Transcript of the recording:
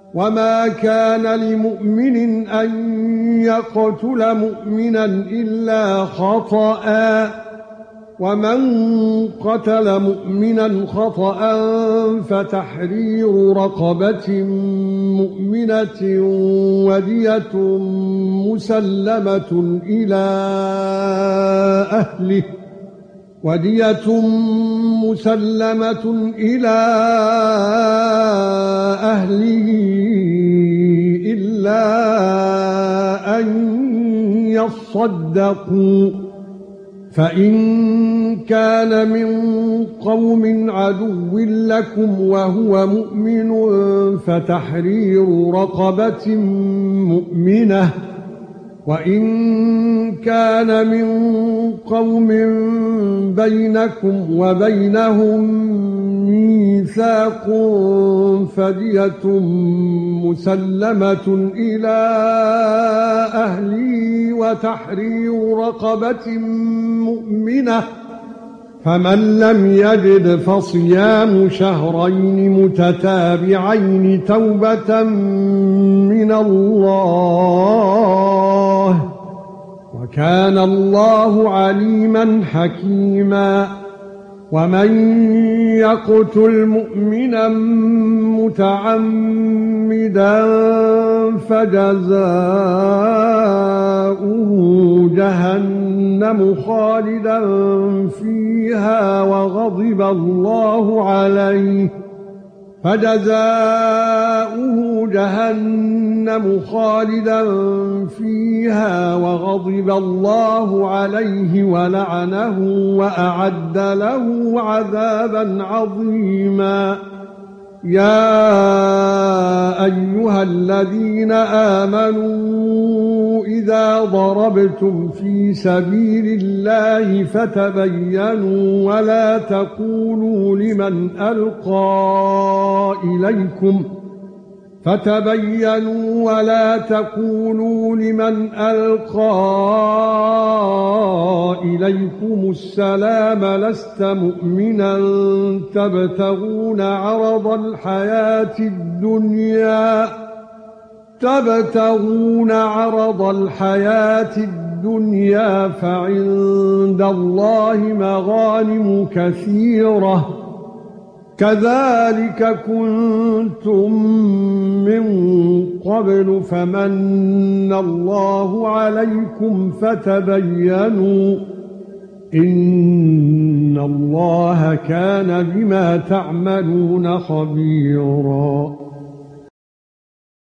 وما كان لمؤمن ان يقتل مؤمنا الا خطأ ومن قتل مؤمنا خطأ فتحرير رقبة مؤمنة ودية مسلمة إلى أهله إلا أن يصدقوا فإن كان من قوم عدو لكم وهو مؤمن فتحرير رقبة مؤمنة وإن كان من قوم بينكم وبينهم ميثاق فدية مسلمة إلى أهله وتحرير رقبة مؤمنة فمن لم يجد فصيام شهرين متتابعين توبة من الله وكان الله عليما حكيما ومن يقتل مؤمنا متعمدا فجزاؤه جهنم خالدا فيها وغضب الله عليه ولعنه وأعد له عذابا عظيما يا ايها الذين امنوا اذا ضربتم في سبيل الله فتبينوا ولا تقولوا لمن القى اليكم السلام لست مؤمنا تبتغون عرض الحياة الدنيا فعند الله مغانم كثيرة كذلك كنتم من قبل فمن الله عليكم فتبينوا إن الله كان بما تعملون خبيرا